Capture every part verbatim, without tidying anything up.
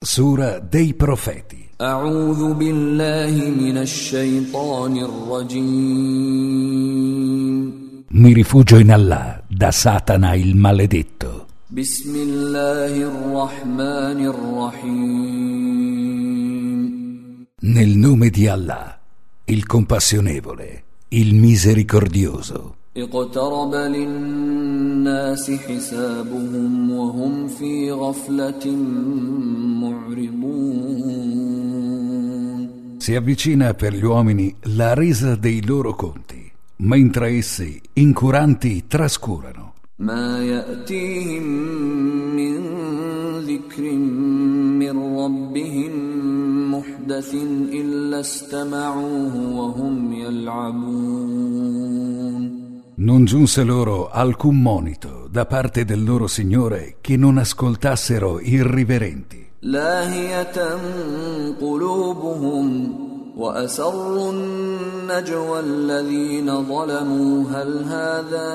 Sura dei Profeti. أعوذ بالله من الشيطان الرجيم. Mi rifugio in Allah da Satana il maledetto. بسم الله الرحمن الرحيم. Nel nome di Allah, il compassionevole, il misericordioso. اقترب للناس حسابهم وهم في غفلة معرضون. Si avvicina per gli uomini la resa dei loro conti, mentre essi, incuranti, trascurano. ما يأتيهم من ذكر من ربهم محدث إلا استمعوه وهم يلعبون. Non giunse loro alcun monito da parte del loro Signore che non ascoltassero irriverenti. لاهية قلوبهم وأسروا النجوى الذين ظلموا هل هذا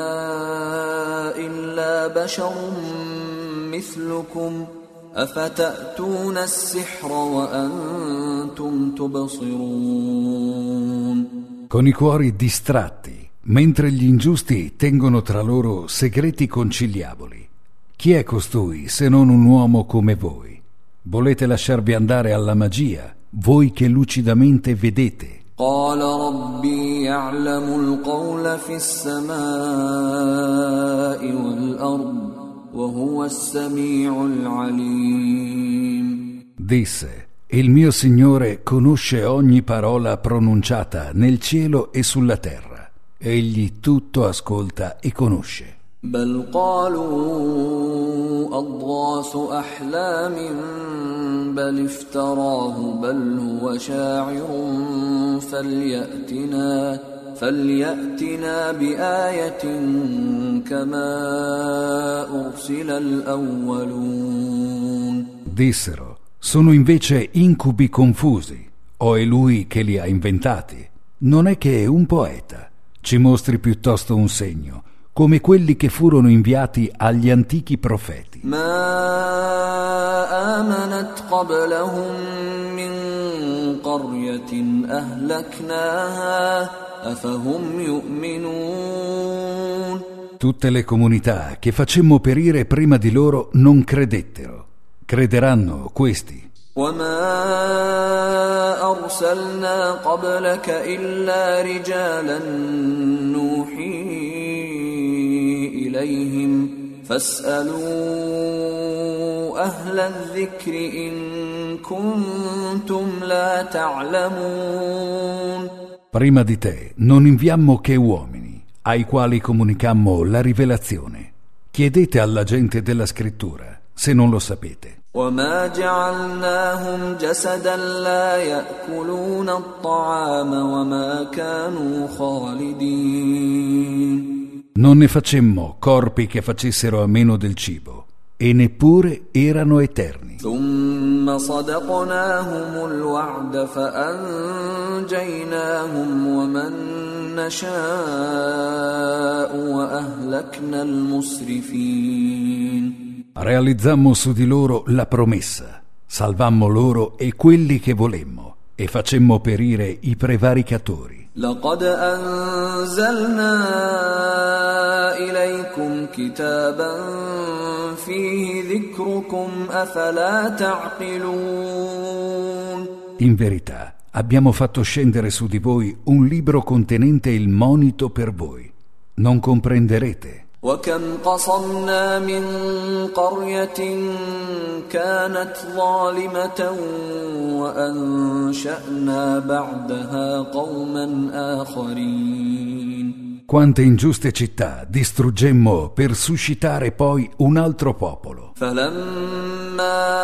إلا بشر مثلكم أفتأتون السحر وأنتم تبصرون. Con i cuori distratti, mentre gli ingiusti tengono tra loro segreti conciliaboli. Chi è costui se non un uomo come voi? Volete lasciarvi andare alla magia, voi che lucidamente vedete? قال ربي يعلم القول في السماء والأرض وهو السميع العليم. Disse: il mio Signore conosce ogni parola pronunciata nel cielo e sulla terra. Egli tutto ascolta e conosce. بل قالوا أضغاث أحلام بل افتراه بل هو شاعر فليأتنا فليأتنا بآية كما أرسل الأولون. Dissero: sono invece incubi confusi, o è lui che li ha inventati? Non è che è un poeta. Ci mostri piuttosto un segno, come quelli che furono inviati agli antichi profeti. ما آمنت قبلهم من قرية أهلكناها أفهم يؤمنون. Tutte le comunità che facemmo perire prima di loro non credettero. Crederanno questi. وما أرسلنا قبلك إلا رجالا نوحي إليهم فاسألوا أهل الذكر إن كنتم لا تعلمون. Prima di te non inviammo che uomini, ai quali comunicammo la rivelazione. Chiedete alla gente della scrittura, se non lo sapete. وما جعلناهم جسدا لا يأكلون الطعام وما كانوا خالدين. Non ne facemmo corpi che facessero a meno del cibo, e neppure erano eterni. ثم صدقناهم الوعد فأنجيناهم ومن نشاء وأهلكنا المسرفين. Realizzammo su di loro la promessa, salvammo loro e quelli che volemmo, e facemmo perire i prevaricatori. لقد أنزلنا إليكم كتابا فيه ذكركم أفلا تعقلون. In verità, abbiamo fatto scendere su di voi un libro contenente il monito per voi. Non comprenderete. وكم قصمنا من قرية كانت ظالمة وأنشأنا بعدها قوما آخرين. Quante ingiuste città distruggemmo per suscitare poi un altro popolo. فلما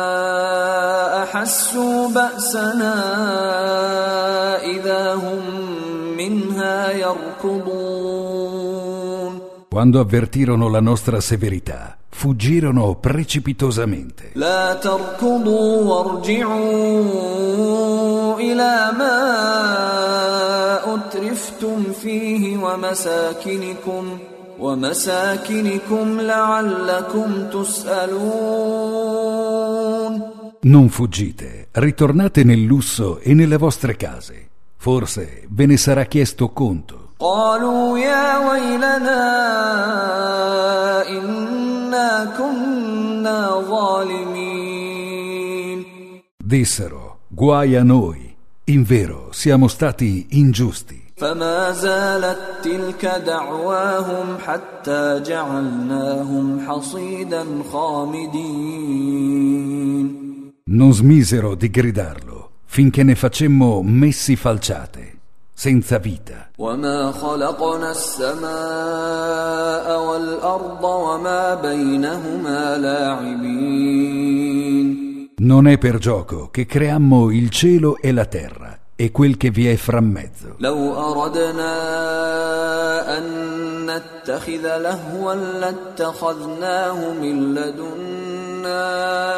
أحسوا بأسنا إذا هم منها يركضون. Quando avvertirono la nostra severità, fuggirono precipitosamente. لا تركضوا وارجعوا إلى ما أترفتم فيه ومساكنكم ومساكنكم لعلكم تسألون. Non fuggite, ritornate nel lusso e nelle vostre case. Forse ve ne sarà chiesto conto. قالوا يا ويلنا إنا كنا ظالمين. Dissero, guai a noi, invero siamo stati ingiusti. فما زالت تلك دعواهم حتى جعلناهم حصيدا خامدين. Non smisero di gridarlo finché ne facemmo messi falciate, senza vita. وما خلقنا السماء والأرض وما بينهما لاعبين. Non è per gioco che creammo il cielo e la terra e quel che vi è fra mezzo. لو أردنا أن نتخذ لهوا لاتخذناه من لدنا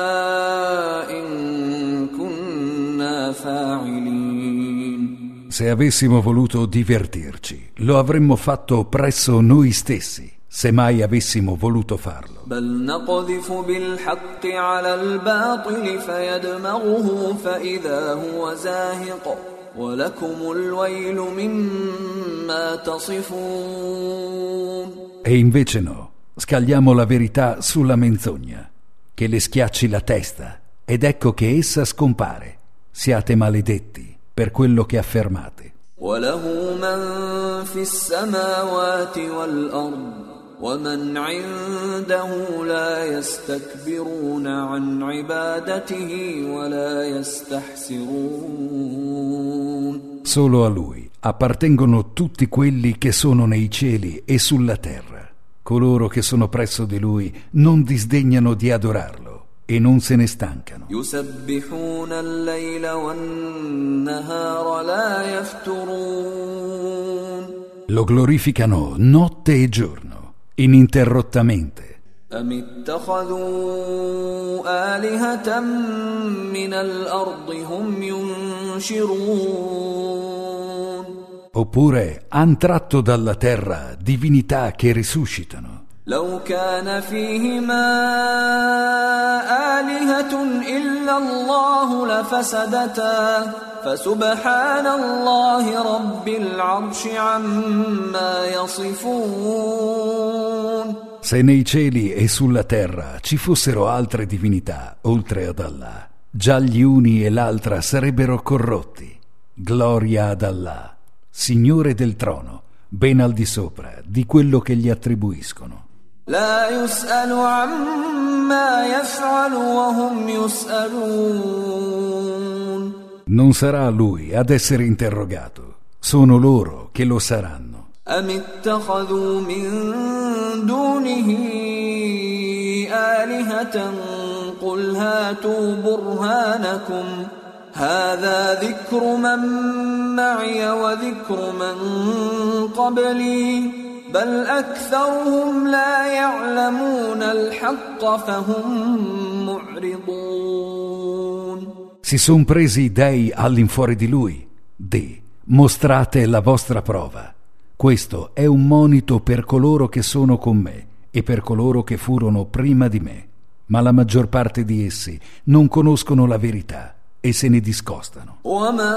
إن كنا فاعلين. Se avessimo voluto divertirci, lo avremmo fatto presso noi stessi, se mai avessimo voluto farlo. بل نقذف بالحق على الباطل فيدمغه فإذا هو زاهق ولكم الويل مما تصفون. E invece no, scagliamo la verità sulla menzogna, che le schiacci la testa, ed ecco che essa scompare. Siate maledetti per quello che affermate. وله من في السماوات والأرض ومن عنده لا يستكبرون عن عبادته ولا يستحسرون. Solo a lui appartengono tutti quelli che sono nei cieli e sulla terra. Coloro che sono presso di lui non disdegnano di adorarlo e non se ne stancano. يسبحون الليل والنهار لا يفترون. Lo glorificano notte e giorno, ininterrottamente. أم اتخذوا آلهة من الأرض هم ينشرون. Oppure han tratto dalla terra divinità che risuscitano. لو كان فيهما آلهة إلا الله لفسدتا فسبحان الله رب العرش عما يصفون. Se nei cieli e sulla terra ci fossero altre divinità oltre ad Allah, già gli uni e l'altra sarebbero corrotti. Gloria ad Allah, Signore del trono, ben al di sopra di quello che gli attribuiscono. لا يسأل عما يفعل وهم يسألون. Non sarà lui ad essere interrogato, sono loro che lo saranno. أم اتخذوا من دونه آلهة قل هاتوا برهانكم هذا ذكر من معي وذكر من قبلي بل أكثرهم لا يعلمون الحق فهم معرضون. Si son presi dei all'infuori di lui. Di, mostrate la vostra prova. Questo è un monito per coloro che sono con me e per coloro che furono prima di me. Ma la maggior parte di essi non conoscono la verità e se ne discostano. وما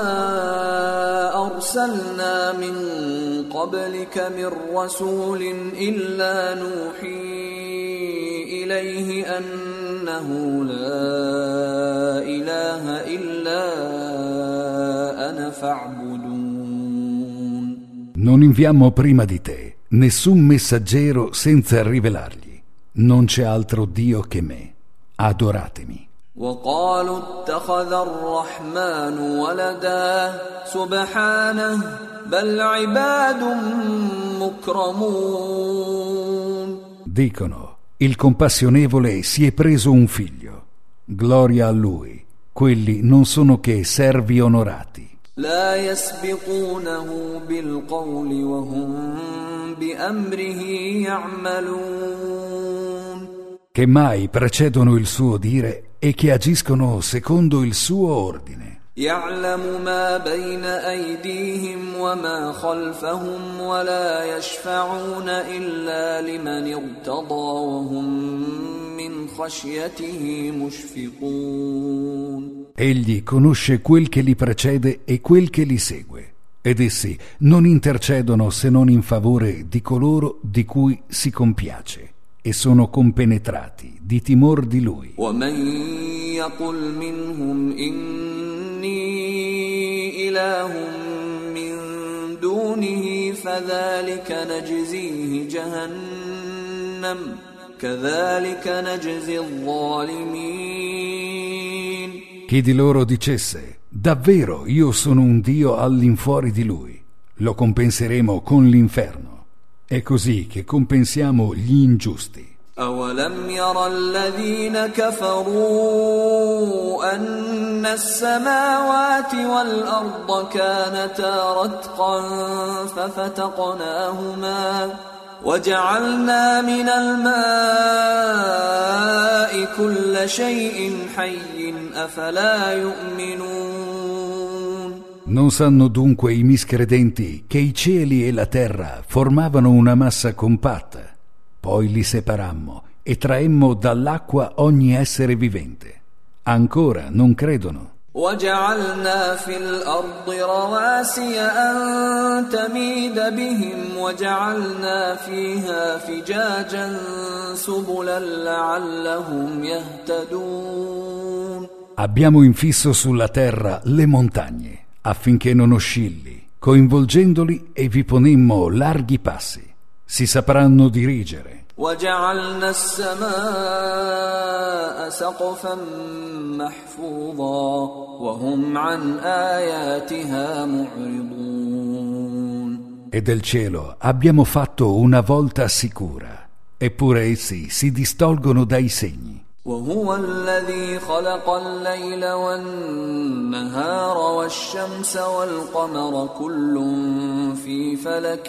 أرسلنا من قبلك من رسول إلا نوحي إليه أنه لا إله إلا أنا فاعبدون. Non inviamo prima di te nessun messaggero senza rivelargli: non c'è altro Dio che me, adoratemi. وقالوا اتخذ الرحمن ولدا سبحانه بل عباد مكرمون. Dicono: il compassionevole si è preso un figlio. Gloria a lui, quelli non sono che servi onorati. لا يسبقونه بالقول وهم بأمره يعملون. Che mai precedono il suo dire e che agiscono secondo il suo ordine. يعلم ما بين أيديهم وما خلفهم ولا يشفعون إلا لمن ارتضى وهم من خشيته مشفقون. Egli conosce quel che li precede e quel che li segue, ed essi non intercedono se non in favore di coloro di cui si compiace, e sono compenetrati di timor di Lui. وَمَن يَقُلْ مِنْهُمْ إِنِّي إِلَٰهٌ مِّن دُونِهِ فَذَلِكَ نَجْزِيهِ جَهَنَّمَ كَذَلِكَ نَجْزِي الظَّالِمِينَ. Chi di loro dicesse: davvero io sono un Dio all'infuori di Lui, lo compenseremo con l'inferno. È così che compensiamo gli ingiusti. أَوَلَمْ يَرَ الَّذِينَ كَفَرُوا أَنَّ السَّمَاوَاتِ وَالْأَرْضَ كَانَتَا رَتْقًا فَفَتَقْنَاهُمَا وَجَعَلْنَا مِنَ الْمَاءِ كُلَّ شَيْءٍ حَيٍّ أَفَلَا يُؤْمِنُونَ. Non sanno dunque i miscredenti che i cieli e la terra formavano una massa compatta, poi li separammo e traemmo dall'acqua ogni essere vivente. Ancora non credono. وَجَعَلْنَا فِي الْأَرْضِ رَوَاسِيَ أَن تَمِيدَ بِهِمْ وَجَعَلْنَا فِيهَا فِجَاجًا سُبُلًا لَعَلَّهُمْ يَهْتَدُونَ. Abbiamo infisso sulla terra le montagne affinché non oscilli, coinvolgendoli, e vi ponemmo larghi passi. Si sapranno dirigere. وَجَعَلْنَا السَّمَاءَ سَقْفًا مَحْفُوظًا وَهُمْ عَنْ آيَاتِهَا مُعْرِضُونَ. E del cielo abbiamo fatto una volta sicura, eppure essi si distolgono dai segni. وَهُوَ الَّذِي خَلَقَ اللَّيْلَ وَالنَّهَارَ وَالشَّمْسَ وَالْقَمَرَ كُلٌّ فِي فَلَكٍ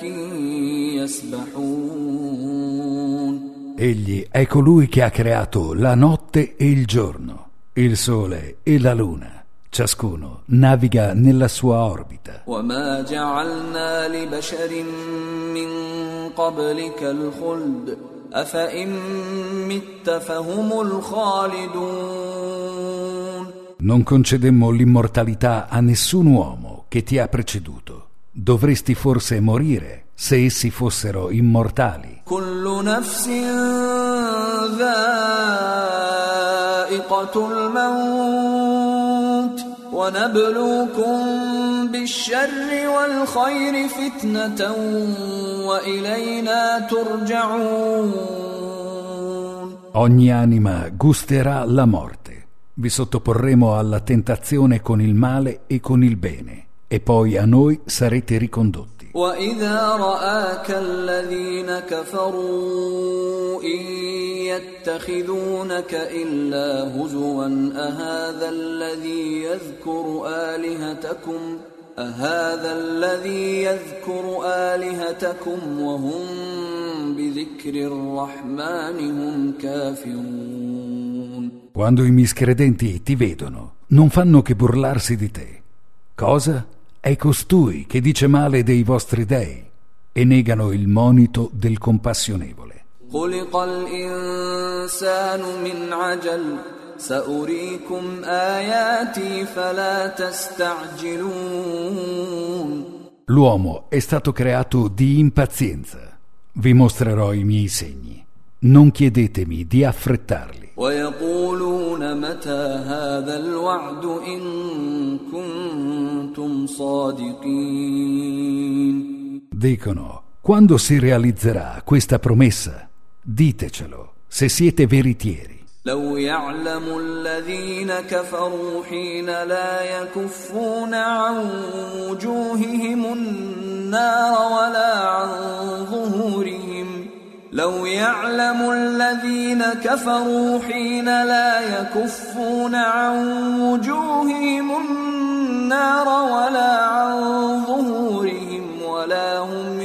يَسْبَحُونَ. Egli è colui che ha creato la notte e il giorno, il sole e la luna. Ciascuno naviga nella sua orbita. وَمَا جَعَلْنَا لِبَشَرٍ مِّن قَبْلِكَ الْخُلْدَ أَفَإِن مِّتَّ فَهُمُ الْخَالِدُونَ. Non concedemmo l'immortalità a nessun uomo che ti ha preceduto. Dovresti forse morire se essi fossero immortali. كُلُّ نَفْسٍ ذَائِقَةُ الْمَوْتِ وَنَبْلُوكُم بِالشَّرِّ وَالْخَيْرِ فِتْنَةً وَإِلَيْنَا تُرْجَعُونَ. Ogni anima gusterà la morte. Vi sottoporremo alla tentazione con il male e con il bene, e poi a noi sarete ricondotti. وَإِذَا رَآكَ الَّذِينَ كَفَرُوا إِن يَتَّخِذُونَكَ إِلَّا هُزُوًا أَهَذَا الَّذِي يَذْكُرُ آلِهَتَكُمْ أَهَذَا الَّذِي يَذْكُرُ آلِهَتَكُمْ وَهُمْ بِذِكْرِ الرَّحْمَنِ هُمْ كَافِرُونَ. Quando i miscredenti ti vedono, non fanno che burlarsi di te. Cosa? È costui che dice male dei vostri dei, e negano il monito del compassionevole. خُلِقَ الْإِنسَانُ مِنْ عَجَلٍ سَأُرِيكُمْ آيَاتِي فَلَا تَسْتَعْجِلُونَ. L'uomo è stato creato di impazienza. Vi mostrerò i miei segni. Non chiedetemi di affrettarli. وَيَقُولُونَ مَتَى هَذَا الْوَعْدُ إِن كُنتُمْ صَادِقِينَ. Dicono: quando si realizzerà questa promessa? Ditecelo, se siete veritieri. لو يعلم الذين كفروا حين لا يكفون عن وجوههم النار ولا عن ظهورهم لو يعلم الذين كفروا حين لا يكفون عن وجوههم النار ولا عن ظهورهم ولا هم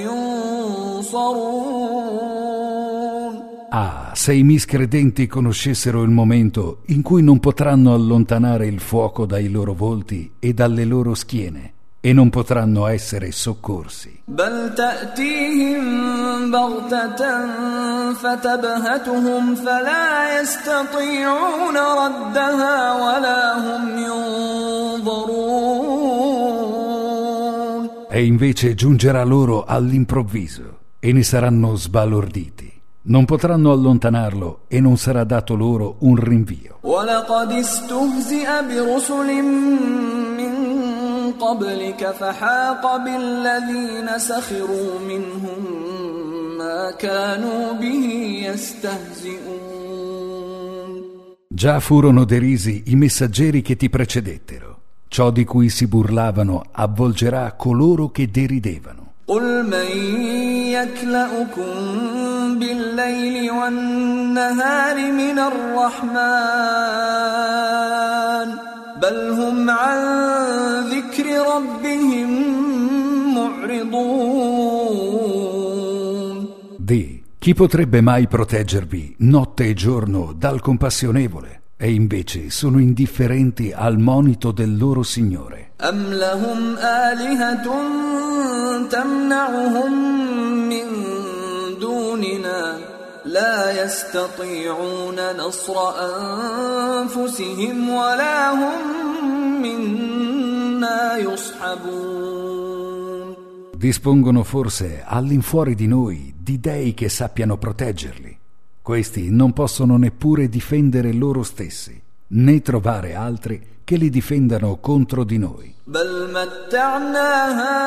ينصرون. Ah, se i miscredenti conoscessero il momento in cui non potranno allontanare il fuoco dai loro volti e dalle loro schiene, e non potranno essere soccorsi. بل تأتيهم بغتة فتبهتهم فلا يستطيعون ردها ولا هم ينصرون. e invece giungerà loro all'improvviso e ne saranno sbalorditi. Non potranno allontanarlo e non sarà dato loro un rinvio. وَلَقَدِ اسْتُهْزِئَ بِرُسُلٍ مِّن قَبْلِكَ فَحَاقَ بِالَّذِينَ سَخِرُوا مِنْهُم مَّا كَانُوا بِهِ يَسْتَهْزِئُونَ. Già furono derisi i messaggeri che ti precedettero. Ciò di cui si burlavano avvolgerà coloro che deridevano. قُلْ مَن يَكْلَؤُكُم بِاللَّيْلِ وَالنَّهَارِ مِنَ الرَّحْمَنِ بَلْ هُمْ عَن ذِكْرِ رَبِّهِم مُّعْرِضُونَ. Di, chi potrebbe mai proteggervi notte e giorno dal compassionevole? E invece sono indifferenti al monito del loro Signore. أَمْ لَهُمْ آلِهَةٌ تَمْنَعُهُم مِّن دُونِنَا لَا يَسْتَطِيعُونَ نَصْرَ أَنفُسِهِمْ وَلَا هُم مِّنَّا يُصْحَبُونَ. Dispongono forse all'infuori di noi di dei che sappiano proteggerli. Questi non possono neppure difendere loro stessi, né trovare altri che li difendano contro di noi. بَلْ مَتَّعْنَا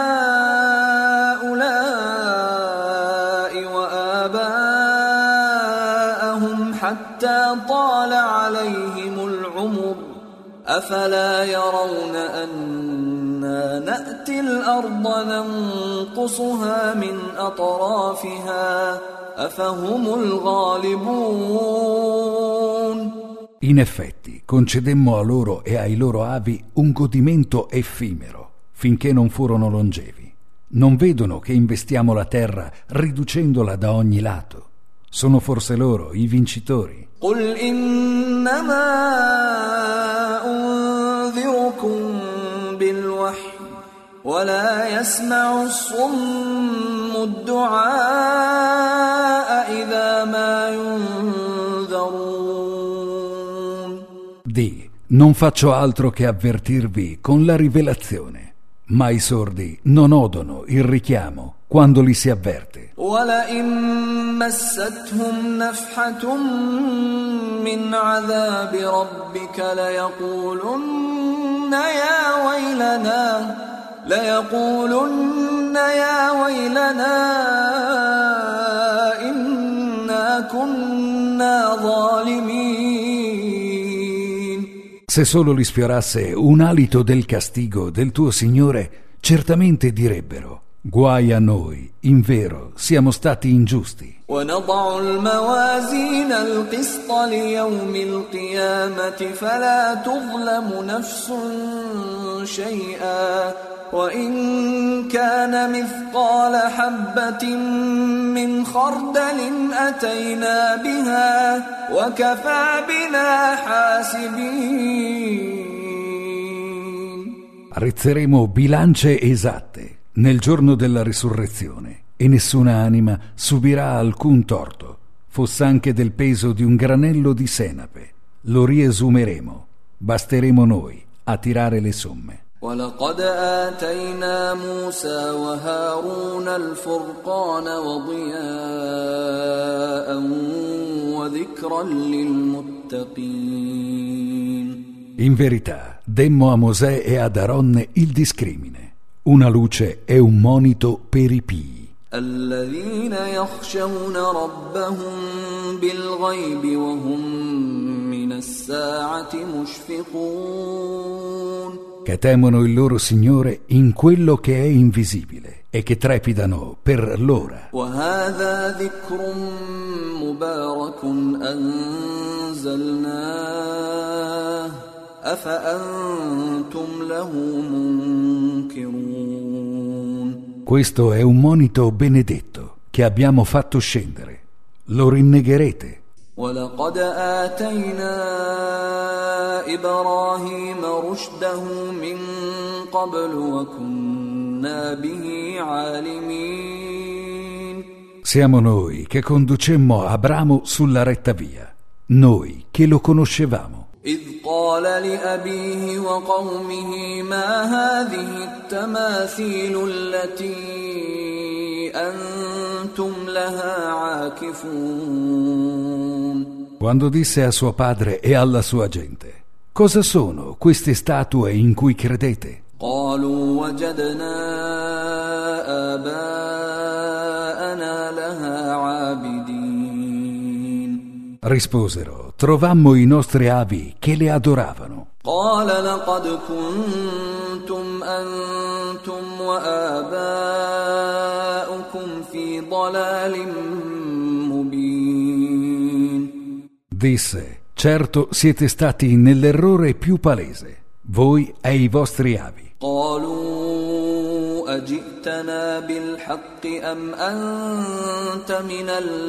هَؤُلَاءِ وَآبَاءَهُمْ حَتَّى طَالَ عَلَيْهِمُ الْعُمُرُ أَفَلَا يَرَوْنَ أَنَّا نَأْتِي الْأَرْضَ نَنقُصُهَا مِنْ أَطْرَافِهَا أَفَهُمُ الْغَالِبُونَ. In effetti, concedemmo a loro e ai loro avi un godimento effimero, finché non furono longevi. Non vedono che investiamo la terra riducendola da ogni lato. Sono forse loro i vincitori. قُلْ إِنَّمَا أُنذِرُكُم بِالْوَحْيِ وَلَا يَسْمَعُ الصُّمُّ الدُّعَاءَ إِذَا مَا يُنذَرُونَ. Di, non faccio altro che avvertirvi con la rivelazione, ma i sordi non odono il richiamo quando li si avverte. وَلَئِن مَّسَّتْهُمْ نَفْحَةٌ مِّنْ عَذَابِ رَبِّكَ لَيَقُولُنَّ يَا وَيْلَنَا لَيَقُولُنَّ يَا وَيْلَنَا إِنَّا كُنَّا ظَالِمِينَ. Se solo li sfiorasse un alito del castigo del tuo Signore, certamente direbbero: guai a noi, invero siamo stati ingiusti. وَنَضَعُ الْمَوَازِينَ الْقِسْطَ لِيَوْمِ الْقِيَامَةِ فَلَا تُظْلَمُ نَفْسٌ شَيْئًا وَإِن كَانَ مِثْقَالَ حَبَّةٍ مِّنْ خَرْدَلٍ أَتَيْنَا بِهَا وَكَفَى بِنَا حَاسِبِينَ. Rizzeremo bilance esatte nel giorno della risurrezione e nessuna anima subirà alcun torto, foss'anche del peso di un granello di senape. Lo riesumeremo, basteremo noi a tirare le somme. وَلَقَدْ آتَيْنَا مُوسَى وَهَارُونَ الْفُرْقَانَ وَضِيَاءً وَذِكْرًا لِلْمُتَّقِينَ. In verità, demmo a Mosè e ad Aronne il discrimine, una luce e un monito per i pii. الَّذِينَ يَخْشَوْنَ رَبَّهُم بِالْغَيْبِ وَهُم مِّنَ السَّاعَةِ مُشْفِقُونَ. Che temono il loro Signore in quello che è invisibile e che trepidano per l'ora. وَهَذَا ذِكْرٌ مُبَارَكٌ أَنزَلْنَاهُ أَفَأَنتُمْ لَهُ مُنكِرُونَ. Questo è un monito benedetto che abbiamo fatto scendere. Lo rinnegherete. وَلَقَدْ آتَيْنَا إِبْرَاهِيمَ رُشْدَهُ مِنْ قَبْلُ وَكُنَّا بِهِ عَالِمِينَ. Siamo noi che conducemmo Abramo sulla retta via, noi che lo conoscevamo. إذ قال لأبيه وقومه ما هذه التماثيل التي أنتم لها عاكفون. Quando disse a suo padre e alla sua gente: cosa sono queste statue in cui credete? قالوا وجدنا آباءنا لها عابدين. Risposero: trovammo i nostri avi che le adoravano. قال لقد كنتم أنتم وآباؤكم في ضلال مبين. Disse: certo siete stati nell'errore più palese, voi e i vostri avi. قالوا أجئتنا بالحق أم أنت من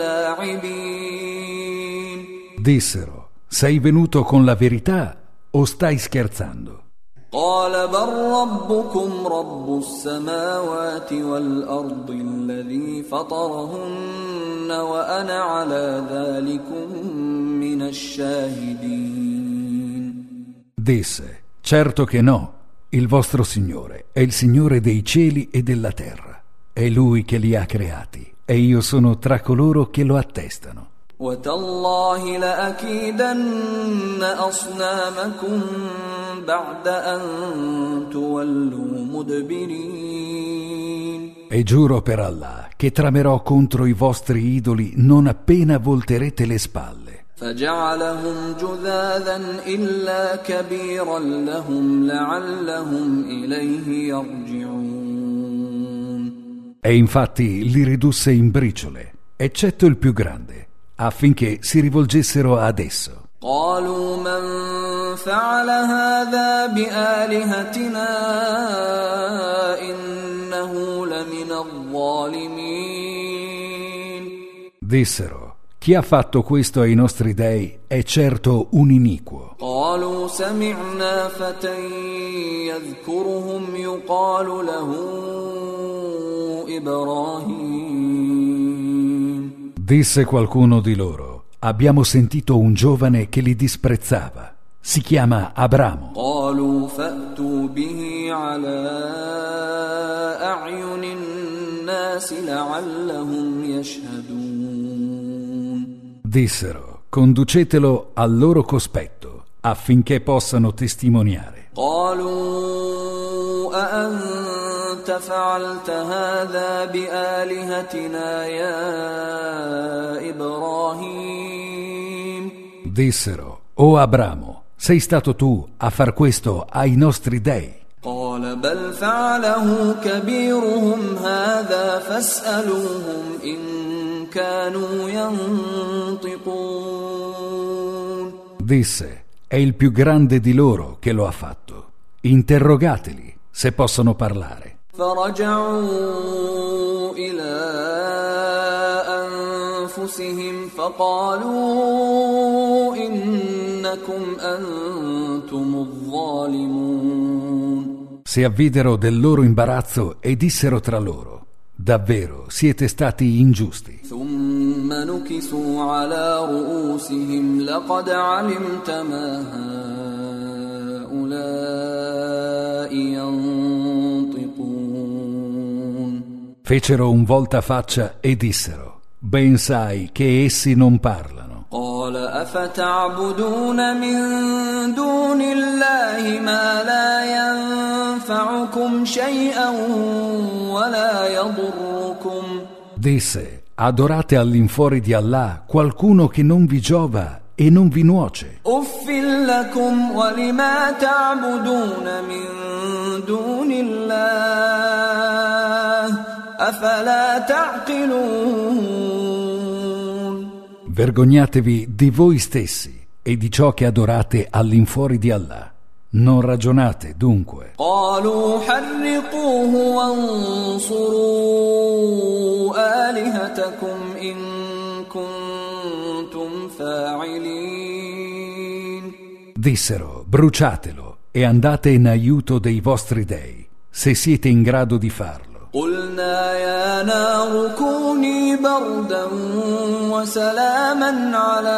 اللاعبين. Dissero: sei venuto con la verità o stai scherzando? قال بل ربكم رب السماوات والأرض الذي فطرهن وأنا على ذلكم من الشاهدين. Disse: certo che no, il vostro Signore è il Signore dei cieli e della terra, è Lui che li ha creati e io sono tra coloro che lo attestano. وتالله لأكيدن أصنامكم بعد أن تولوا مدبرين. E giuro per Allah che tramerò contro i vostri idoli non appena volterete le spalle. فجعلهم جذاذا إلا كبيرا لهم لعلهم إليه يرجعون. E infatti li ridusse in briciole, eccetto il più grande, affinché si rivolgessero ad esso. قالوا من فعل هذا بآلهتنا إنه لمن الظالمين. Dissero: chi ha fatto questo ai nostri dei è certo un iniquo. قالوا سمعنا فتى يذكرهم يقال له إبراهيم. Disse qualcuno di loro: abbiamo sentito un giovane che li disprezzava, si chiama Abramo. قالوا فأتوا به على أعين الناس لعلهم يشهدون. Dissero: conducetelo al loro cospetto affinché possano testimoniare. قالوا أأنت فعلت هذا بآلهتنا يا إبراهيم. Dissero: o Abramo, sei stato tu a far questo ai nostri dei? قال بل فعله كبيرهم هذا فاسألوهم إن كانوا ينطقون. Disse: è il più grande di loro che lo ha fatto. Interrogateli se possono parlare. فرجعوا إلى أنفسهم فقالوا إنكم أنتم الظالمون. Si avvidero del loro imbarazzo e dissero tra loro: davvero siete stati ingiusti. ثم نكسوا على رؤوسهم لقد علمت ما هؤلاء ينطقون. Fecero un voltafaccia e dissero: ben sai che essi non parlano. قال أفتعبدون من دون الله ما لا ينفعكم شيئا ولا يضركم. Disse: adorate all'infuori di Allah qualcuno che non vi giova e non vi nuoce. أف لكم ولما تعبدون من دون الله أفلا تعقلون. Vergognatevi di voi stessi e di ciò che adorate all'infuori di Allah. Non ragionate dunque. قالوا حرقوه وانصروا آلهتكم إن كنتم فاعلين. Dissero: bruciatelo e andate in aiuto dei vostri dei, se siete in grado di farlo. قلنا يا نار كوني بردا وسلاما على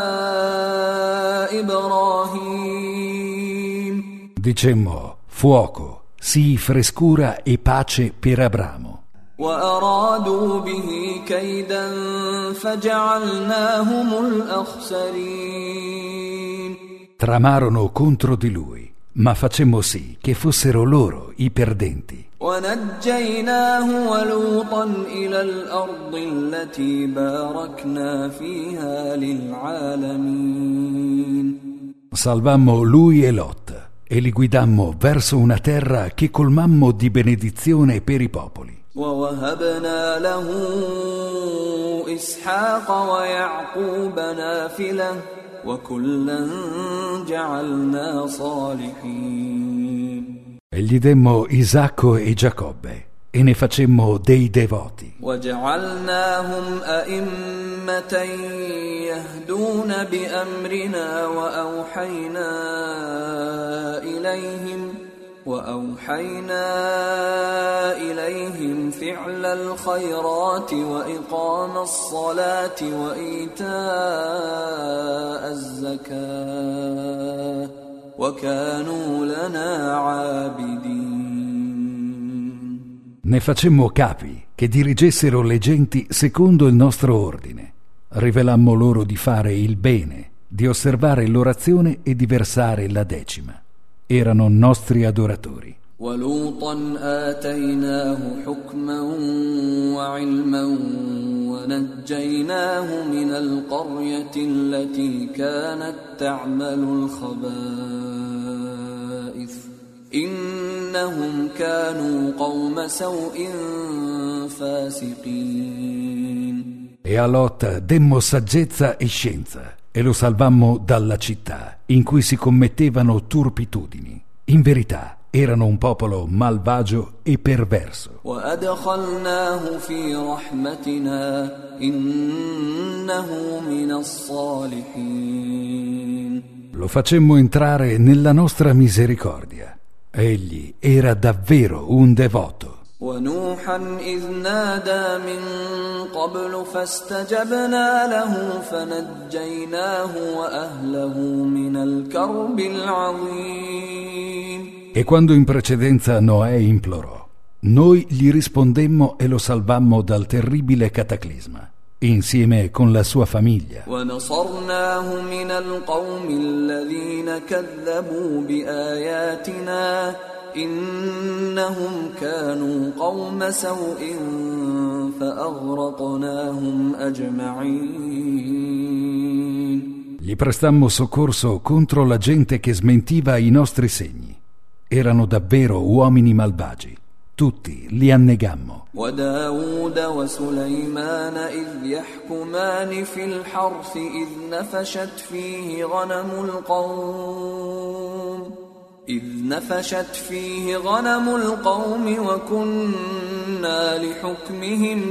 إبراهيم. Dicemmo: fuoco, sii frescura e pace per Abramo. وأرادوا به كيدا فجعلناهم الأخسرين. Tramarono contro di lui, ma facemmo sì che fossero loro i perdenti. ونجيناه ولوطا إلى الأرض التي باركنا فيها للعالمين. Salvammo lui e Lot e li guidammo verso una terra che colmammo di benedizione per i popoli. ووهبنا له إسحاق ويعقوب نافلة وكلا جعلنا صالحين. E gli demmo Isacco e Giacobbe e ne facemmo dei devoti. وجعلناهم أئمة يهدون بأمرنا وأوحينا إليهم وأوحينا إليهم فعل الخيرات وإقام الصلاة وإيتاء الزكاة وكانوا لنا عابدين. Ne facemmo capi che dirigessero le genti secondo il nostro ordine. Rivelammo loro di fare il bene, di osservare l'orazione e di versare la decima. Erano nostri adoratori. ولوطا آتيناه حكما وعلما ونجيناه من القرية التي كانت تعمل الخبائث إنهم كانوا قوم سوء فاسقين. E a Lot demmo saggezza e scienza e lo salvammo dalla città in cui si commettevano turpitudini. In verità erano un popolo malvagio e perverso. وأدخلناه في رحمتنا إنه من الصالحين. Lo facemmo entrare nella nostra misericordia. Egli era davvero un devoto. ونوحا إذ نادى من قبل فاستجبنا له فنجيناه وأهله من الكرب العظيم. E quando in precedenza Noè implorò, noi gli rispondemmo e lo salvammo dal terribile cataclisma, insieme con la sua famiglia. ونصرناه من القوم الذين كذبوا بآياتنا إنهم كانوا قوم سوء فأغرقناهم أجمعين. Gli prestammo soccorso contro la gente che smentiva i nostri segni. Erano davvero uomini malvagi. Tutti li annegammo. وداود وسليمان إذ يحكمان في الحرث إذ نفشت فيه غنم القوم إذ نفشت فيه غنم القوم وكنا لحكمهم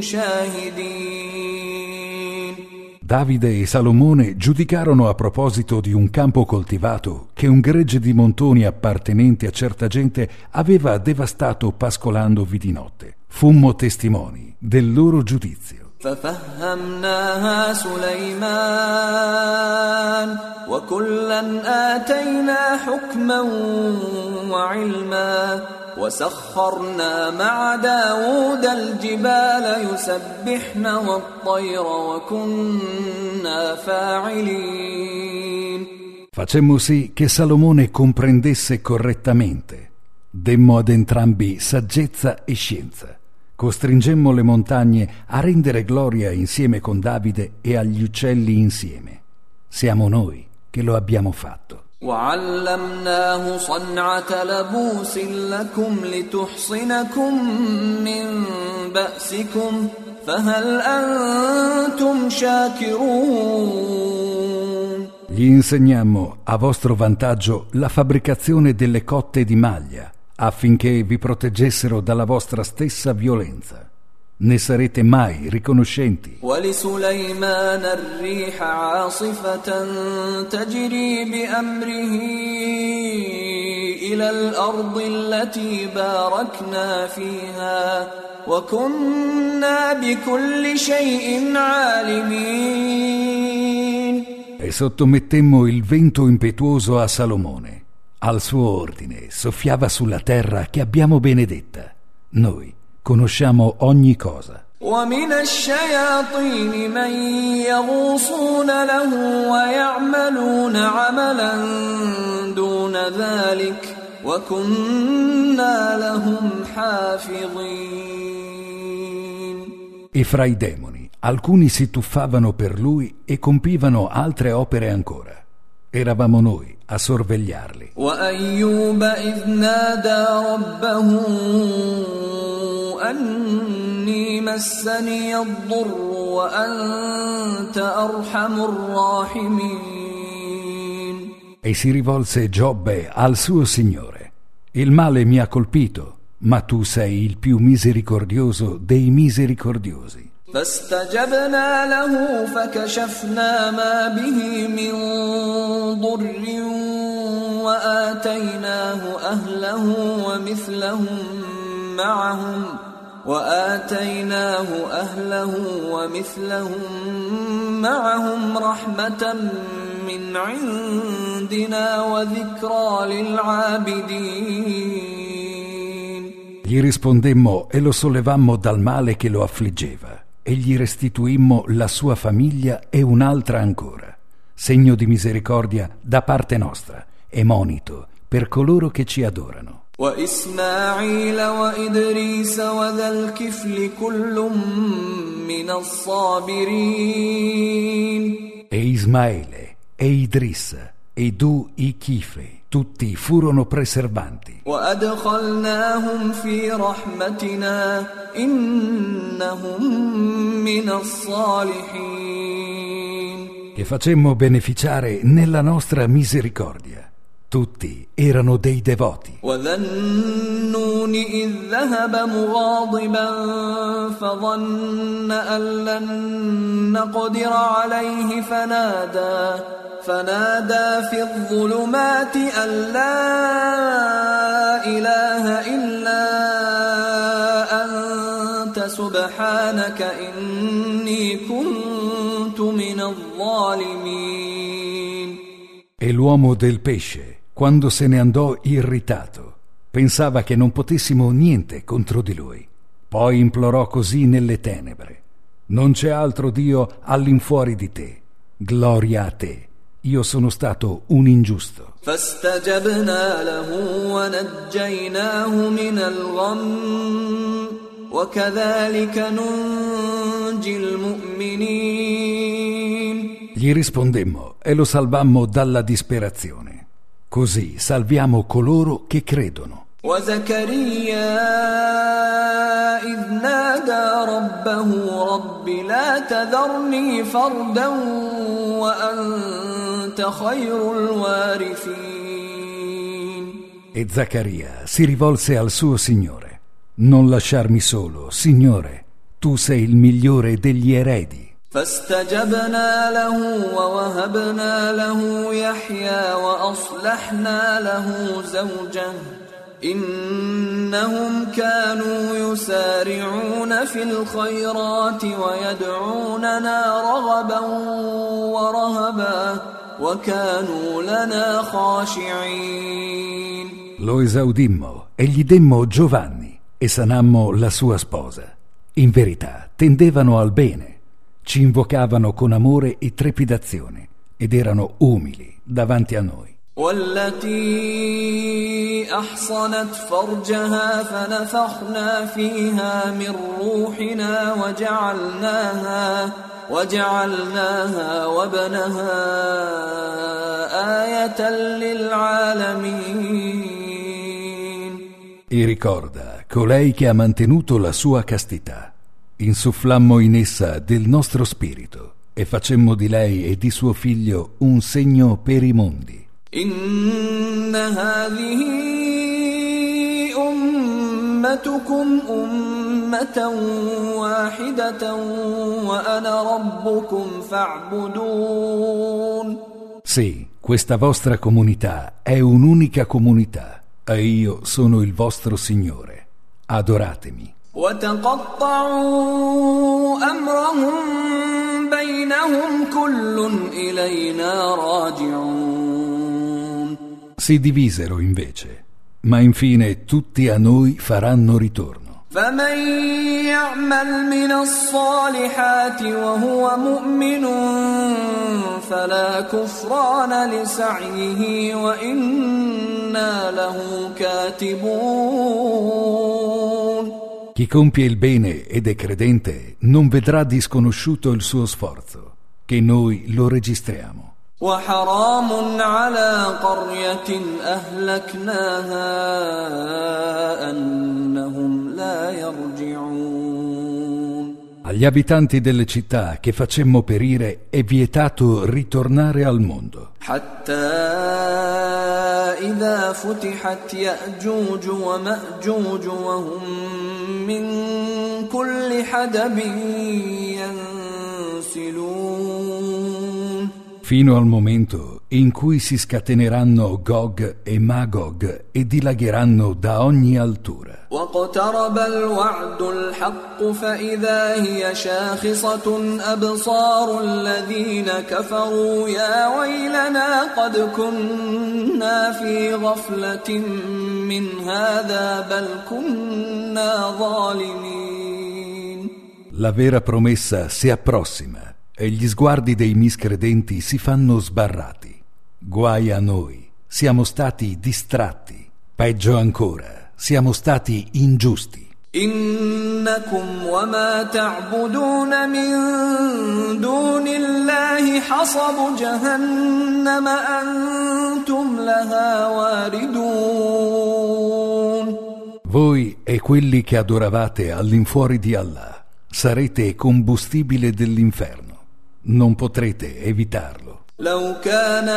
شاهدين. Davide e Salomone giudicarono a proposito di un campo coltivato che un gregge di montoni appartenenti a certa gente aveva devastato pascolandovi di notte. Fummo testimoni del loro giudizio. ففهمناها سليمان وكلا آتينا حكما وعلما وسخرنا مع داود الجبال يسبحن والطير وكنا فاعلين. Facemmo sì che Salomone comprendesse correttamente. Demmo ad entrambi saggezza e scienza. Costringemmo le montagne a rendere gloria insieme con Davide e agli uccelli insieme. Siamo noi che lo abbiamo fatto. وعلمناه صنعة لبوس لكم لتحصنكم من بأسكم فهل أنتم شاكرون. Gli insegnammo a vostro vantaggio la fabbricazione delle cotte di maglia affinché vi proteggessero dalla vostra stessa violenza. Ne sarete mai riconoscenti. وَلِسُلَيْمَانَ الرِّيحَ عَاصِفَةً تَجْرِي بِأَمْرِهِ إِلَى الْأَرْضِ الَّتِي بَارَكْنَا فِيهَا وَكُنَّا بِكُلِّ شَيْءٍ عَالِمِينَ. E sottomettemmo il vento impetuoso a Salomone. Al suo ordine soffiava sulla terra che abbiamo benedetta. Noi conosciamo ogni cosa. وَمِنَ الشَّيَاطِينِ مَن يَغُوصُونَ لَهُ وَيَعْمَلُونَ عَمَلًا دُونَ ذَلِكَ وَكُنَّا لَهُمْ حَافِظِينَ. E fra i demoni alcuni si tuffavano per lui e compivano altre opere ancora. Eravamo noi a sorvegliarli. وَأَيُّوبَ إِذْ نَادَى رَبَّهُ أَنِّي مَسَّنِيَ الضُّرُّ وَأَنْتَ أَرْحَمُ الرَّاحِمِينَ. E si rivolse Giobbe al suo Signore. Il male mi ha colpito, ma tu sei il più misericordioso dei misericordiosi. فاستجبنا له فكشفنا ما به من ضر وآتيناه أهله ومثلهم معهم وآتيناه أهله ومثلهم معهم رحمة من عندنا وذكرى للعابدين. Gli rispondemmo e lo sollevammo dal male che lo affliggeva. E gli restituimmo la sua famiglia e un'altra ancora, segno di misericordia da parte nostra e monito per coloro che ci adorano. وإسماعيل وإدريس وذا الكفل كل من الصابرين. E Ismaele e Idris e Du i Chifle tutti furono preservanti. وأدخلناهم في رحمتنا إنهم من الصالحين. Che facemmo beneficiare nella nostra misericordia. Tutti erano dei devoti. وذا النون إذ ذهب مغاضبا فظن أن لن نقدر عليه فنادى فنادى في الظلمات أن لا إله إلا أنت سبحانك إني كنت من الظالمين. E l'uomo del pesce, quando se ne andò irritato, pensava che non potessimo niente contro di lui. Poi implorò così nelle tenebre: non c'è altro Dio all'infuori di te. Gloria a te. Io sono stato un ingiusto. فاستجبنا له ونجيناه من الغم وكذلك ننجي المؤمنين. Gli rispondemmo e lo salvammo dalla disperazione. Così salviamo coloro che credono. وزكريا إذ نادى ربه رب لا تذرني فردا وأنت خير الوارثين. E Zaccaria si rivolse al suo Signore: non lasciarmi solo, Signore, tu sei il migliore degli eredi. فاستجبنا له ووهبنا له يحيى وأصلحنا له زوجه إنهم كانوا يسارعون في الخيرات ويدعوننا رغبا ورهبا وكانوا لنا خاشعين. Lo esaudimmo e gli demmo Giovanni e sanammo la sua sposa. In verità tendevano al bene, ci invocavano con amore e trepidazione ed erano umili davanti a noi. والتي أحصنت فرجها فنفخنا فيها من روحنا وجعلناها وجعلناها وابنها آية للعالمين. E ricorda colei che ha mantenuto la sua castità. Insufflammo in essa del nostro spirito e facemmo di lei e di suo figlio un segno per i mondi. إن هذه أمتكم أمة أمة واحدة وأنا ربكم فاعبدون. Sì, questa vostra comunità è un'unica comunità e io sono il vostro Signore. Adoratemi. وتقطعوا أمرهم بينهم كل إلينا راجعون. Si divisero invece, ma infine tutti a noi faranno ritorno. فمن يعمل من الصالحات وهو مؤمن فلا كفران لسعيه وإنا له كاتبون. Chi compie il bene ed è credente non vedrà disconosciuto il suo sforzo, che noi lo registriamo. وحرام على قرية أهلكناها أنهم لا يرجعون. Agli abitanti delle città che facemmo perire è vietato ritornare al mondo. حتى إذا فتحت يأجوج ومأجوج وهم من كل حدب ينسلون. Fino al momento in cui si scateneranno Gog e Magog e dilagheranno da ogni altura. واقترب الوعد الحق فإذا هي شاخصة أبصار الذين كفروا يا ويلنا قد كنا في غفلة من هذا بل كنا ظالمين. La vera promessa si approssima e gli sguardi dei miscredenti si fanno sbarrati. Guai a noi, siamo stati distratti. Peggio ancora, siamo stati ingiusti. إنكم وما تعبدون من دون الله حصب جهنم أنتم لها واردون. Voi e quelli che adoravate all'infuori di Allah sarete combustibile dell'inferno. Non potrete evitarlo. لو كان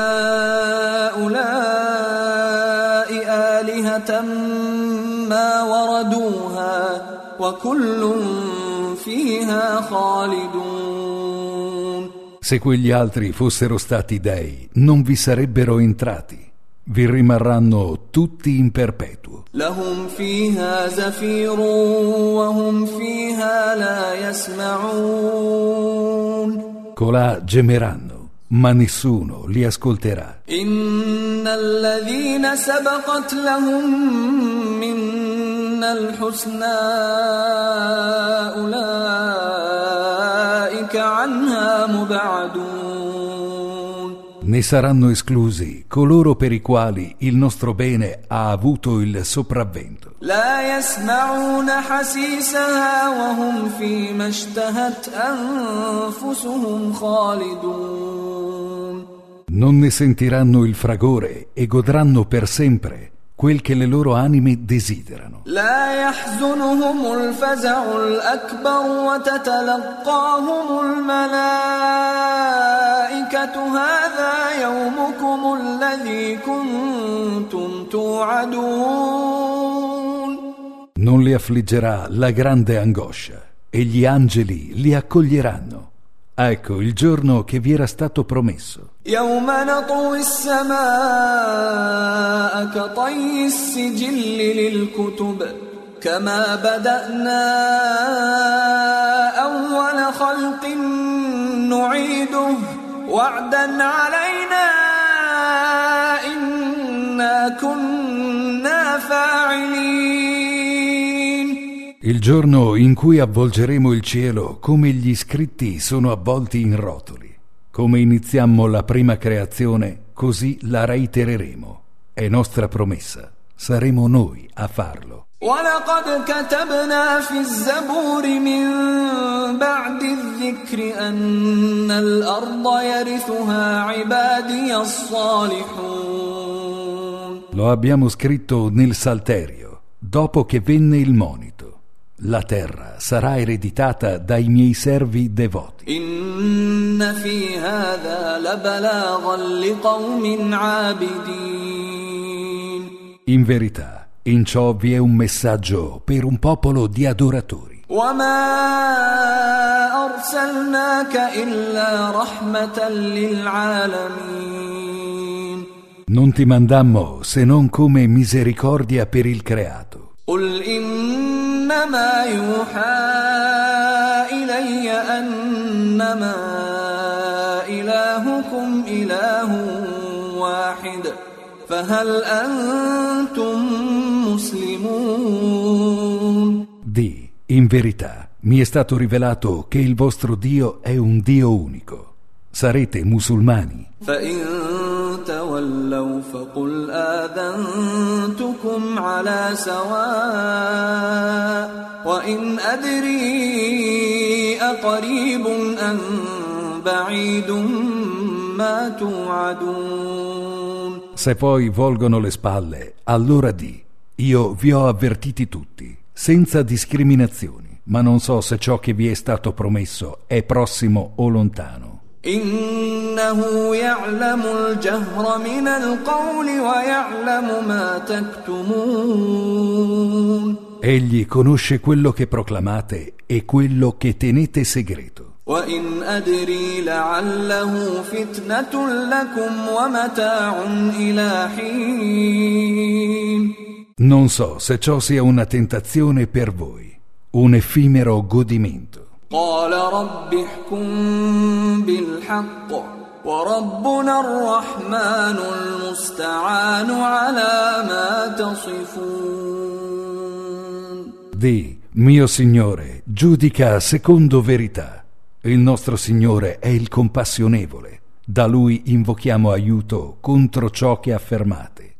هؤلاء آلهة ما وردوها وكل فيها خالدون. Se quegli altri fossero stati dei, non vi sarebbero entrati. Vi rimarranno tutti in perpetuo. لهم فيها زفير وهم فيها لا يسمعون. Colà gemeranno, ma nessuno li ascolterà. إن الذين سبقت لهم منا الحسنى أولئك عنها مبعدون. Ne saranno esclusi coloro per i quali il nostro bene ha avuto il sopravvento. لا يسمعون حسيسها وهم فيما اشتهت أنفسهم خالدون. Non ne sentiranno il fragore e godranno per sempre quel che le loro anime desiderano. لا يحزنهم الفزع الأكبر وتتلقاهم الملائكة هذا يومكم الذي كنتم توعدون. Non li affliggerà la grande angoscia e gli angeli li accoglieranno. Ecco il giorno che vi era stato promesso. يوم نطوي السماء كطي السجل للكتب كما بدأنا أول خلق نعيده وعدا علينا إنا كنا فاعلين. Il giorno in cui avvolgeremo il cielo come gli scritti sono avvolti in rotoli. Come iniziammo la prima creazione, così la reitereremo. È nostra promessa. Saremo noi a farlo. ولقد كتبنا في الزبور من بعد الذكر أن الأرض يرثها عبادي الصالحون. Lo abbiamo scritto nel Salterio, dopo che venne il monito. La terra sarà ereditata dai miei servi devoti. إن في هذا لبلاغا لقوم عابدين. In verità, In ciò vi è un messaggio per un popolo di adoratori. وما أرسلناك إلا رحمة للعالمين. Non ti mandammo se non come misericordia per il creato. قل إنما يوحى إلي أنما إلهكم إله واحد فهل أنتم مسلمون. Di, in verità, mi è stato rivelato che il vostro Dio è un Dio unico. Sarete musulmani? فإن تولوا فقل آذنتكم على سواء وإن أدري أقريب أم بعيد ما توعدون. Se poi volgono le spalle, allora di, io vi ho avvertiti tutti, senza discriminazioni, ma non so se ciò che vi è stato promesso è prossimo o lontano. إنه يعلم الجهر من القول ويعلم ما تكتمون. Egli conosce quello che proclamate e quello che tenete segreto. وإن أدري لعله فتنة لكم ومتاع إلى حين. Non so se ciò sia una tentazione per voi, un effimero godimento. قال رب احكم بالحق وربنا الرحمن المستعان على ما تصفون. Di, mio Signore, giudica secondo verità. Il nostro Signore è il compassionevole. Da Lui invochiamo aiuto contro ciò che affermate.